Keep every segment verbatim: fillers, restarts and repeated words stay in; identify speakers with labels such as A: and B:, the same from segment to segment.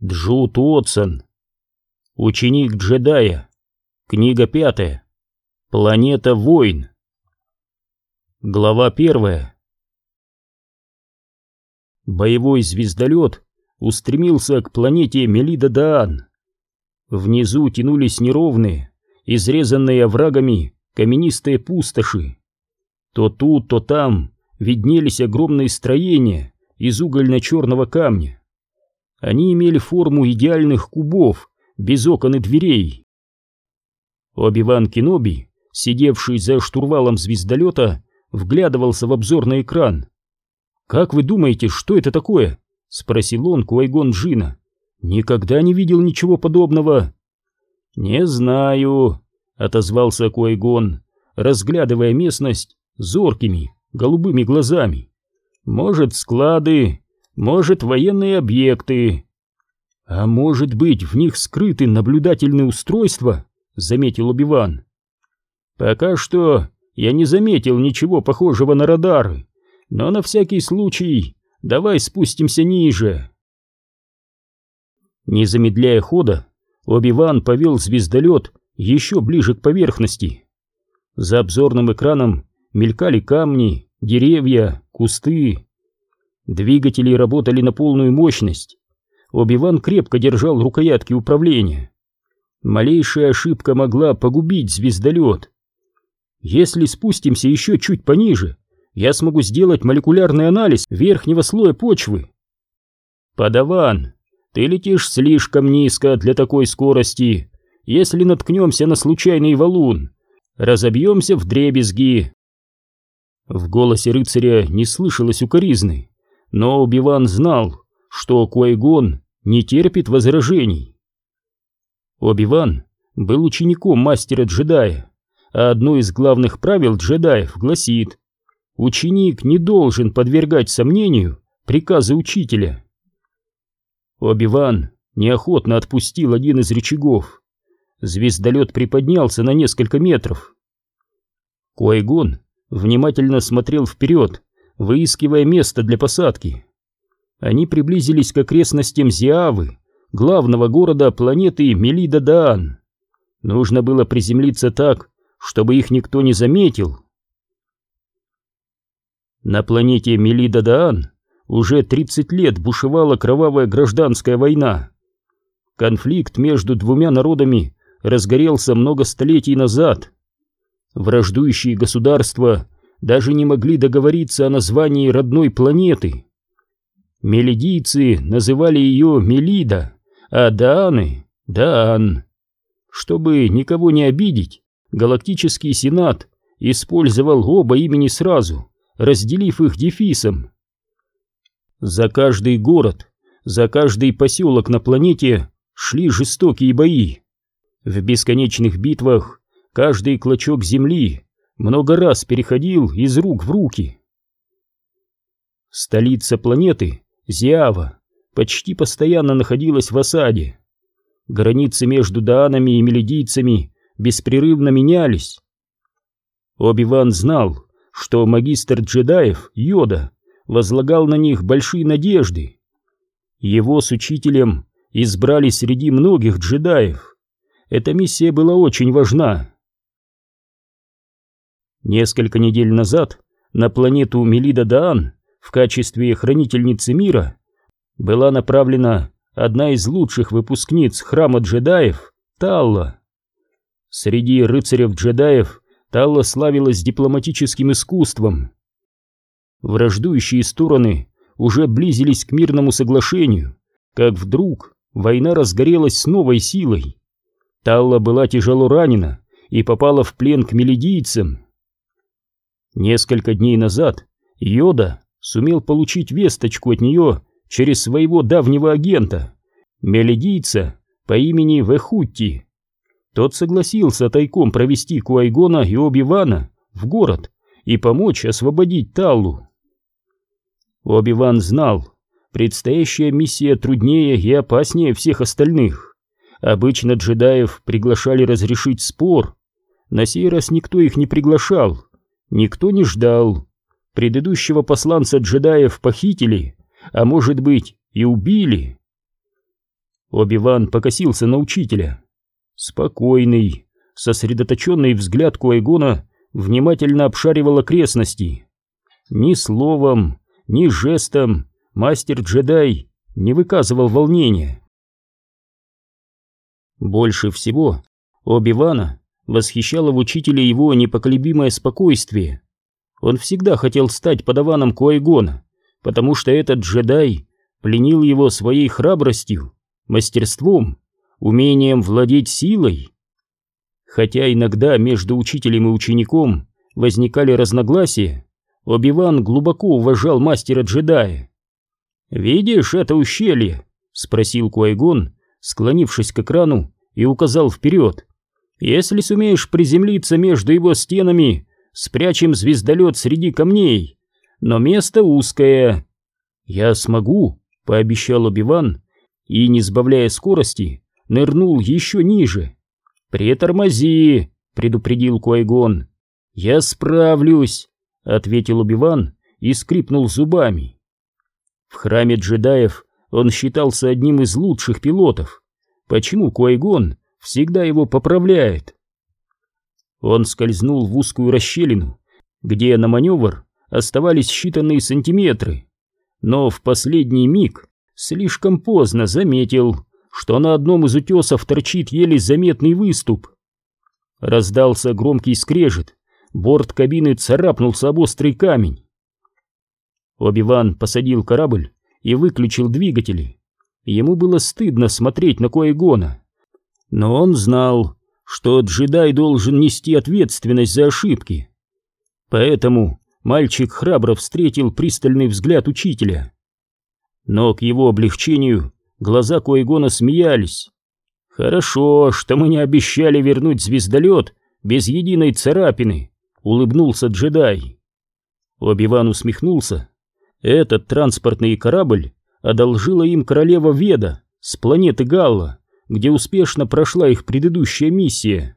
A: Джуд Уотсон. Ученик джедая. Книга пятая. Планета войн. Глава первая. Боевой звездолет устремился к планете Мелида-Даан. Внизу тянулись неровные, изрезанные оврагами каменистые пустоши. То тут, то там виднелись огромные строения из угольно-черного камня. Они имели форму идеальных кубов, без окон и дверей. Оби-Ван Кеноби, сидевший за штурвалом звездолета, вглядывался в обзорный экран. «Как вы думаете, что это такое?» — спросил он Куай-Гон Джинна. «Никогда не видел ничего подобного». «Не знаю», — отозвался Куай-Гон, разглядывая местность зоркими голубыми глазами. «Может, склады, может, военные объекты». «А может быть, в них скрыты наблюдательные устройства?» — заметил Оби-Ван. «Пока что я не заметил ничего похожего на радары, но на всякий случай давай спустимся ниже». Не замедляя хода, Оби-Ван повел звездолет еще ближе к поверхности. За обзорным экраном мелькали камни, деревья, кусты. Двигатели работали на полную мощность. Оби-Ван крепко держал рукоятки управления. Малейшая ошибка могла погубить звездолет. «Если спустимся еще чуть пониже, я смогу сделать молекулярный анализ верхнего слоя почвы». «Падаван, ты летишь слишком низко для такой скорости. Если наткнемся на случайный валун, разобьемся вдребезги». В голосе рыцаря не слышалось укоризны, но Оби-Ван знал, что Куай-Гон не терпит возражений. Оби-Ван был учеником мастера-джедая, а одно из главных правил джедаев гласит: ученик не должен подвергать сомнению приказы учителя. Оби-Ван неохотно отпустил один из рычагов. Звездолет приподнялся на несколько метров. Куай-Гон внимательно смотрел вперед, выискивая место для посадки. Они приблизились к окрестностям Зиавы, главного города планеты Мелида-Даан. Нужно было приземлиться так, чтобы их никто не заметил. На планете Мелида-Даан уже тридцать лет бушевала кровавая гражданская война. Конфликт между двумя народами разгорелся много столетий назад. Враждующие государства даже не могли договориться о названии родной планеты. Мелидийцы называли ее Мелида, а Дааны — Даан. Чтобы никого не обидеть, Галактический Сенат использовал оба имени сразу, разделив их дефисом. За каждый город, за каждый поселок на планете шли жестокие бои. В бесконечных битвах каждый клочок земли много раз переходил из рук в руки. Столица планеты, Зиава, почти постоянно находилась в осаде. Границы между даанами и мелидийцами беспрерывно менялись. Оби-Ван знал, что магистр джедаев Йода возлагал на них большие надежды. Его с учителем избрали среди многих джедаев. Эта миссия была очень важна. Несколько недель назад на планету Мелида-Даан в качестве хранительницы мира была направлена одна из лучших выпускниц храма джедаев — Талла. Среди рыцарев-джедаев Талла славилась дипломатическим искусством. Враждующие стороны уже близились к мирному соглашению, как вдруг война разгорелась с новой силой. Талла была тяжело ранена и попала в плен к мелидийцам. Несколько дней назад Йода сумел получить весточку от нее через своего давнего агента, мелидийца по имени Вехутти. Тот согласился тайком провести Куай-Гона и Оби-Вана в город и помочь освободить Таллу. Оби-Ван знал, предстоящая миссия труднее и опаснее всех остальных. Обычно джедаев приглашали разрешить спор. На сей раз никто их не приглашал, никто не ждал. Предыдущего посланца джедаев похитили, а может быть и убили. Оби-Ван покосился на учителя. Спокойный, сосредоточенный взгляд Ки-Гона внимательно обшаривал окрестности. Ни словом, ни жестом мастер-джедай не выказывал волнения. Больше всего Оби-Вана восхищало в учителе его непоколебимое спокойствие. Он всегда хотел стать подаваном Ки-Гона, потому что этот джедай пленил его своей храбростью, мастерством, умением владеть силой. Хотя иногда между учителем и учеником возникали разногласия, Оби-Ван глубоко уважал мастера-джедая. «Видишь это ущелье?» — спросил Ки-Гон, склонившись к экрану, и указал вперед. «Если сумеешь приземлиться между его стенами, спрячем звездолет среди камней, но место узкое». «Я смогу», — пообещал Оби-Ван, и, не сбавляя скорости, нырнул еще ниже. «Притормози», — предупредил Ки-Гон. «Я справлюсь», — ответил Оби-Ван и скрипнул зубами. В храме джедаев он считался одним из лучших пилотов. Почему Ки-Гон всегда его поправляет? Он скользнул в узкую расщелину, где на маневр оставались считанные сантиметры, но в последний миг слишком поздно заметил, что на одном из утесов торчит еле заметный выступ. Раздался громкий скрежет, борт кабины царапнулся об острый камень. Оби-Ван посадил корабль и выключил двигатели. Ему было стыдно смотреть на Ки-Гона, но он знал, что джедай должен нести ответственность за ошибки. Поэтому мальчик храбро встретил пристальный взгляд учителя. Но к его облегчению глаза Ки-Гона смеялись. «Хорошо, что мы не обещали вернуть звездолет без единой царапины», — улыбнулся джедай. Оби-Ван усмехнулся. Этот транспортный корабль одолжила им королева Веда с планеты Галла, где успешно прошла их предыдущая миссия.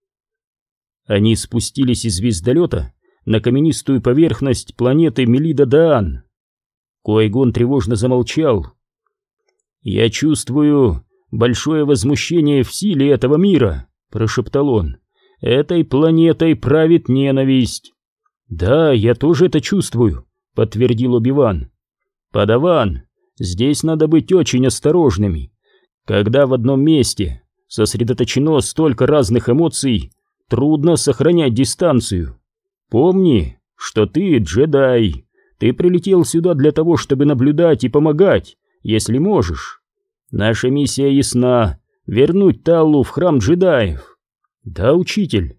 A: Они спустились из звездолета на каменистую поверхность планеты Мелида-Даан. Ки-Гон тревожно замолчал. «Я чувствую большое возмущение в силе этого мира», — прошептал он. «Этой планетой правит ненависть». «Да, я тоже это чувствую», — подтвердил Оби-Ван. «Падаван, здесь надо быть очень осторожными. Когда в одном месте сосредоточено столько разных эмоций, трудно сохранять дистанцию. Помни, что ты джедай. Ты прилетел сюда для того, чтобы наблюдать и помогать, если можешь. Наша миссия ясна — вернуть Таллу в храм джедаев». «Да, учитель».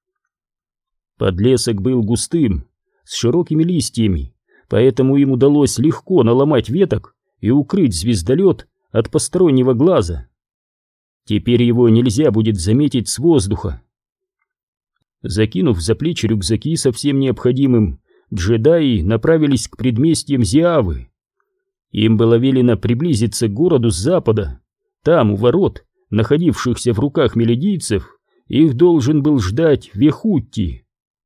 A: Подлесок был густым, с широкими листьями, поэтому им удалось легко наломать веток и укрыть звездолет от постороннего глаза. Теперь его нельзя будет заметить с воздуха. Закинув за плечи рюкзаки со всем необходимым, джедаи направились к предместьям Зиавы. Им было велено приблизиться к городу с запада. Там, у ворот, находившихся в руках мелидийцев, их должен был ждать Вехутти.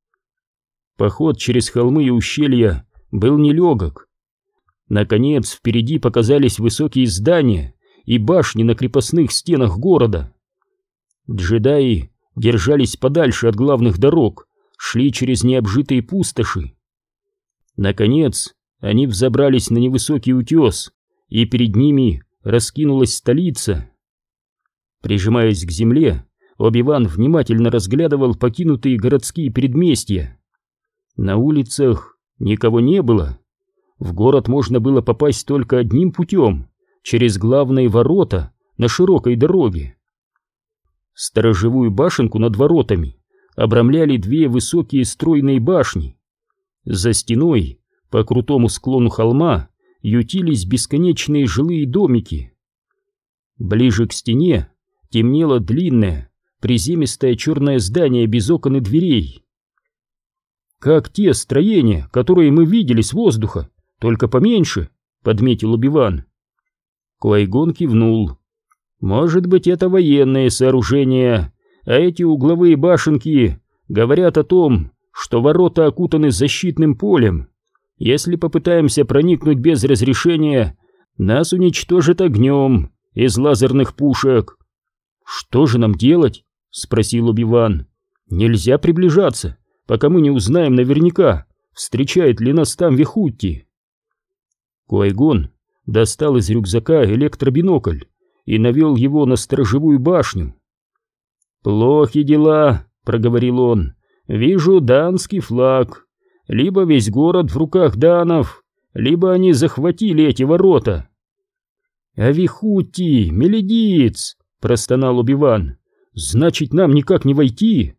A: Поход через холмы и ущелья был нелегок. Наконец, впереди показались высокие здания и башни на крепостных стенах города. Джедаи держались подальше от главных дорог, шли через необжитые пустоши. Наконец, они взобрались на невысокий утес, и перед ними раскинулась столица. Прижимаясь к земле, Оби-Ван внимательно разглядывал покинутые городские предместья. На улицах никого не было. В город можно было попасть только одним путем, через главные ворота на широкой дороге. Сторожевую башенку над воротами обрамляли две высокие стройные башни. За стеной, по крутому склону холма, ютились бесконечные жилые домики. Ближе к стене темнело длинное, приземистое черное здание без окон и дверей. «Как те строения, которые мы видели с воздуха, только поменьше», — подметил Оби-Ван. Ки-Гон кивнул. «Может быть, это военные сооружения, а эти угловые башенки говорят о том, что ворота окутаны защитным полем. Если попытаемся проникнуть без разрешения, нас уничтожат огнем из лазерных пушек. «Что же нам делать?» — спросил Оби-Ван. «Нельзя приближаться, пока мы не узнаем наверняка, встречает ли нас там Вихутти». Куай-Гон достал из рюкзака электробинокль и навел его на сторожевую башню. «Плохи дела», — проговорил он. «Вижу данский флаг. Либо весь город в руках данов, либо они захватили эти ворота». «А Вихутти, Мелидиец!» — простонал Оби-Ван. «Значит, нам никак не войти?»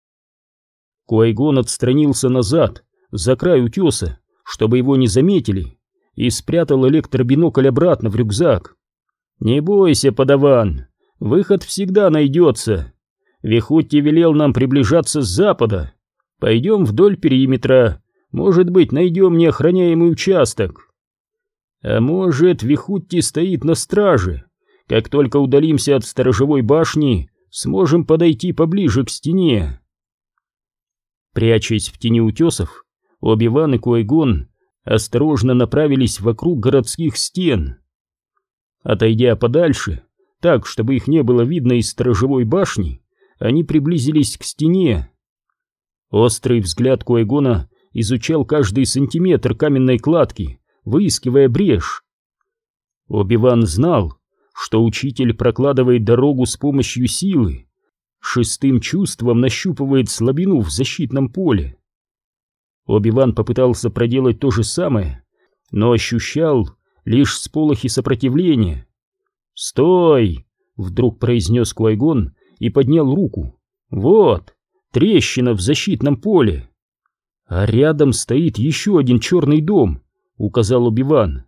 A: Куай-Гон отстранился назад, за край утеса, чтобы его не заметили, и спрятал электробинокль обратно в рюкзак. «Не бойся, подаван, выход всегда найдется. Вихутти велел нам приближаться с запада. Пойдем вдоль периметра, может быть, найдем неохраняемый участок. А может, Вихутти стоит на страже. Как только удалимся от сторожевой башни, сможем подойти поближе к стене». Прячась в тени утесов, Оби-Ван и Куай-Гон осторожно направились вокруг городских стен. Отойдя подальше, так, чтобы их не было видно из сторожевой башни, они приблизились к стене. Острый взгляд Куай-Гона изучал каждый сантиметр каменной кладки, выискивая брешь. Оби-Ван знал, что учитель прокладывает дорогу с помощью силы, шестым чувством нащупывает слабину в защитном поле. Оби-Ван попытался проделать то же самое, но ощущал лишь сполохи сопротивления. «Стой!» — вдруг произнес Куай-Гон и поднял руку. «Вот, трещина в защитном поле!» «А рядом стоит еще один черный дом», — указал Оби-Ван.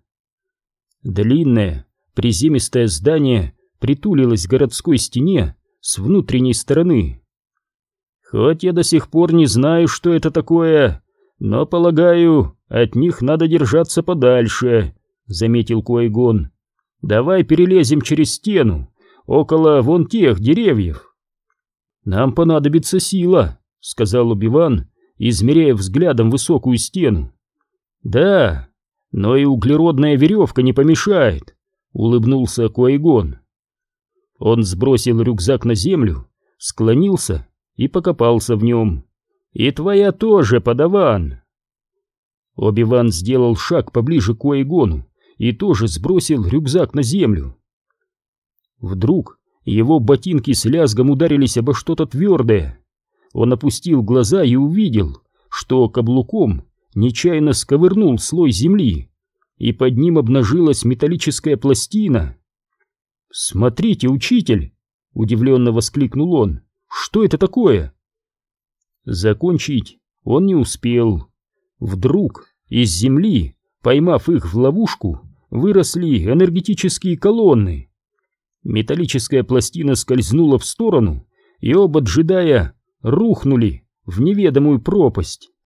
A: Длинное, приземистое здание притулилось к городской стене с внутренней стороны. «Хоть я до сих пор не знаю, что это такое, но, полагаю, от них надо держаться подальше», — заметил Куай-Гон. «Давай перелезем через стену, около вон тех деревьев». «Нам понадобится сила», — сказал Оби-Ван, измеряя взглядом высокую стену. «Да, но и углеродная веревка не помешает», — улыбнулся Куай-Гон. Он сбросил рюкзак на землю, склонился и покопался в нем. «И твоя тоже, подаван!» Оби-Ван сделал шаг поближе к Куай-Гону и тоже сбросил рюкзак на землю. Вдруг его ботинки с лязгом ударились обо что-то твердое. Он опустил глаза и увидел, что каблуком нечаянно сковырнул слой земли, и под ним обнажилась металлическая пластина. «Смотрите, учитель!» — удивленно воскликнул он. «Что это такое?» Закончить он не успел. Вдруг из земли, поймав их в ловушку, выросли энергетические колонны. Металлическая пластина скользнула в сторону, и оба джедая рухнули в неведомую пропасть.